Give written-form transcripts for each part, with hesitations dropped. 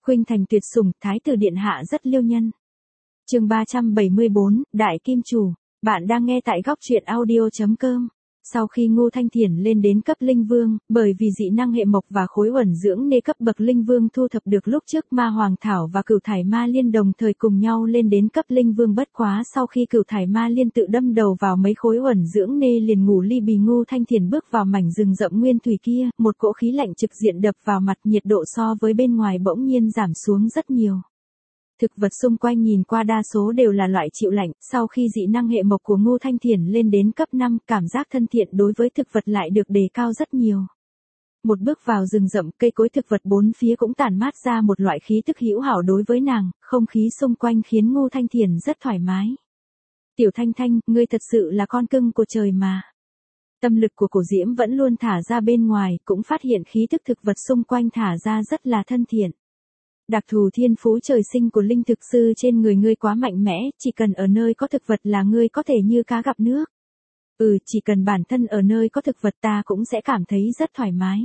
Khuynh thành tuyệt sủng, thái tử điện hạ rất liêu nhân. Chương 374, Đại Kim Chủ. Bạn đang nghe tại góc truyện audio.com. Sau khi Ngô Thanh Thiển lên đến cấp linh vương, bởi vì dị năng hệ mộc và khối uẩn dưỡng nên cấp bậc linh vương thu thập được lúc trước Ma Hoàng Thảo và Cửu Thải Ma Liên đồng thời cùng nhau lên đến cấp linh vương, bất quá sau khi Cửu Thải Ma Liên tự đâm đầu vào mấy khối uẩn dưỡng nên liền ngủ ly bì. Ngô Thanh Thiển bước vào mảnh rừng rậm nguyên thủy kia, một cỗ khí lạnh trực diện đập vào mặt, nhiệt độ so với bên ngoài bỗng nhiên giảm xuống rất nhiều. Thực vật xung quanh nhìn qua đa số đều là loại chịu lạnh, sau khi dị năng hệ mộc của Ngô Thanh Thiển lên đến cấp 5, cảm giác thân thiện đối với thực vật lại được đề cao rất nhiều. Một bước vào rừng rậm, cây cối thực vật bốn phía cũng tản mát ra một loại khí tức hữu hảo đối với nàng, không khí xung quanh khiến Ngô Thanh Thiển rất thoải mái. Tiểu Thanh Thanh, ngươi thật sự là con cưng của trời mà. Tâm lực của Cổ Diễm vẫn luôn thả ra bên ngoài, cũng phát hiện khí tức thực vật xung quanh thả ra rất là thân thiện. Đặc thù thiên phú trời sinh của linh thực sư trên người ngươi quá mạnh mẽ, chỉ cần ở nơi có thực vật là ngươi có thể như cá gặp nước. Chỉ cần bản thân ở nơi có thực vật ta cũng sẽ cảm thấy rất thoải mái.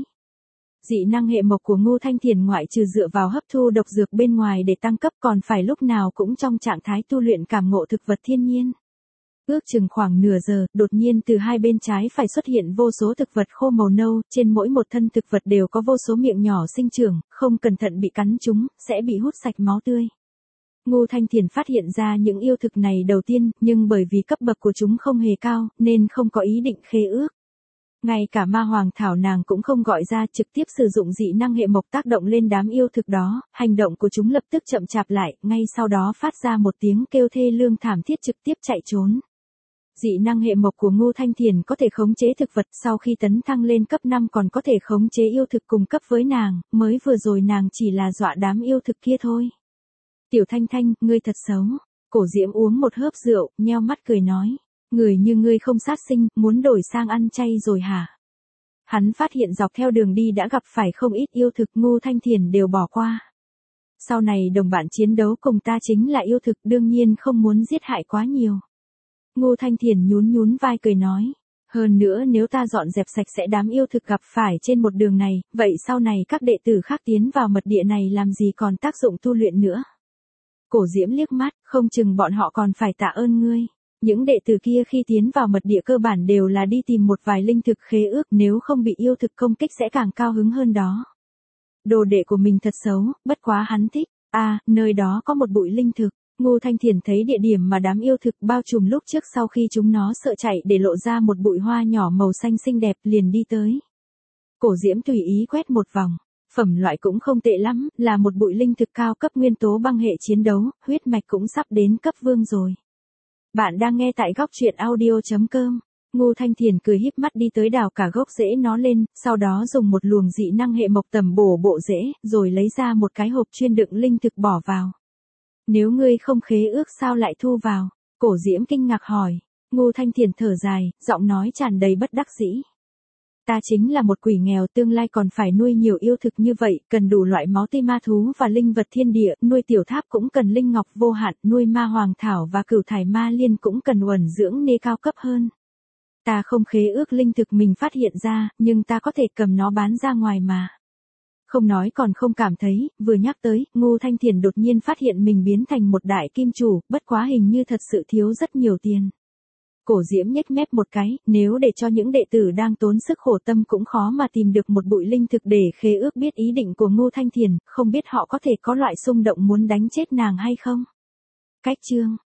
Dị năng hệ mộc của Ngô Thanh Thiển ngoại trừ dựa vào hấp thu độc dược bên ngoài để tăng cấp còn phải lúc nào cũng trong trạng thái tu luyện cảm ngộ thực vật thiên nhiên. Ước chừng khoảng nửa giờ, đột nhiên từ hai bên trái phải xuất hiện vô số thực vật khô màu nâu, trên mỗi một thân thực vật đều có vô số miệng nhỏ sinh trưởng, không cẩn thận bị cắn chúng, sẽ bị hút sạch máu tươi. Ngô Thanh Thiển phát hiện ra những yêu thực này đầu tiên, nhưng bởi vì cấp bậc của chúng không hề cao, nên không có ý định khế ước. Ngay cả Ma Hoàng Thảo nàng cũng không gọi ra, trực tiếp sử dụng dị năng hệ mộc tác động lên đám yêu thực đó, hành động của chúng lập tức chậm chạp lại, ngay sau đó phát ra một tiếng kêu thê lương thảm thiết trực tiếp chạy trốn. Dị năng hệ mộc của Ngô Thanh Thiển có thể khống chế thực vật, sau khi tấn thăng lên cấp 5 còn có thể khống chế yêu thực cùng cấp với nàng, mới vừa rồi nàng chỉ là dọa đám yêu thực kia thôi. Tiểu Thanh Thanh, ngươi thật xấu. Cổ Diễm uống một hớp rượu, nheo mắt cười nói. Người như ngươi không sát sinh, muốn đổi sang ăn chay rồi hả? Hắn phát hiện dọc theo đường đi đã gặp phải không ít yêu thực, Ngô Thanh Thiển đều bỏ qua. Sau này đồng bạn chiến đấu cùng ta chính là yêu thực, đương nhiên không muốn giết hại quá nhiều. Ngô Thanh Thiển nhún vai cười nói. Hơn nữa nếu ta dọn dẹp sạch sẽ đám yêu thực gặp phải trên một đường này, vậy sau này các đệ tử khác tiến vào mật địa này làm gì còn tác dụng tu luyện nữa. Cổ Diễm liếc mắt, không chừng bọn họ còn phải tạ ơn ngươi. Những đệ tử kia khi tiến vào mật địa cơ bản đều là đi tìm một vài linh thực khế ước, nếu không bị yêu thực công kích sẽ càng cao hứng hơn đó. Đồ đệ của mình thật xấu, bất quá hắn thích. Nơi đó có một bụi linh thực. Ngô Thanh Thiển thấy địa điểm mà đám yêu thực bao trùm lúc trước sau khi chúng nó sợ chạy để lộ ra một bụi hoa nhỏ màu xanh xinh đẹp liền đi tới. Cổ Diễm tùy ý quét một vòng. Phẩm loại cũng không tệ lắm, là một bụi linh thực cao cấp nguyên tố băng hệ chiến đấu, huyết mạch cũng sắp đến cấp vương rồi. Bạn đang nghe tại góc truyện audio.com. Ngô Thanh Thiển cười híp mắt đi tới đào cả gốc rễ nó lên, sau đó dùng một luồng dị năng hệ mộc tầm bổ bộ rễ, rồi lấy ra một cái hộp chuyên đựng linh thực bỏ vào. Nếu ngươi không khế ước sao lại thu vào? Cổ Diễm kinh ngạc hỏi. Ngô Thanh Thiển thở dài, giọng nói tràn đầy bất đắc dĩ. Ta chính là một quỷ nghèo, tương lai còn phải nuôi nhiều yêu thực như vậy, cần đủ loại máu tươi ma thú và linh vật thiên địa, nuôi tiểu tháp cũng cần linh ngọc vô hạn, nuôi Ma Hoàng Thảo và Cửu Thải Ma Liên cũng cần uẩn dưỡng nê cao cấp hơn. Ta không khế ước linh thực mình phát hiện ra, nhưng ta có thể cầm nó bán ra ngoài mà. Không nói còn không cảm thấy, vừa nhắc tới, Ngô Thanh Thiển đột nhiên phát hiện mình biến thành một đại kim chủ, bất quá hình như thật sự thiếu rất nhiều tiền. Cổ Diễm nhếch mép một cái, nếu để cho những đệ tử đang tốn sức khổ tâm cũng khó mà tìm được một bụi linh thực để khế ước, biết ý định của Ngô Thanh Thiển, không biết họ có thể có loại xung động muốn đánh chết nàng hay không. Cách chương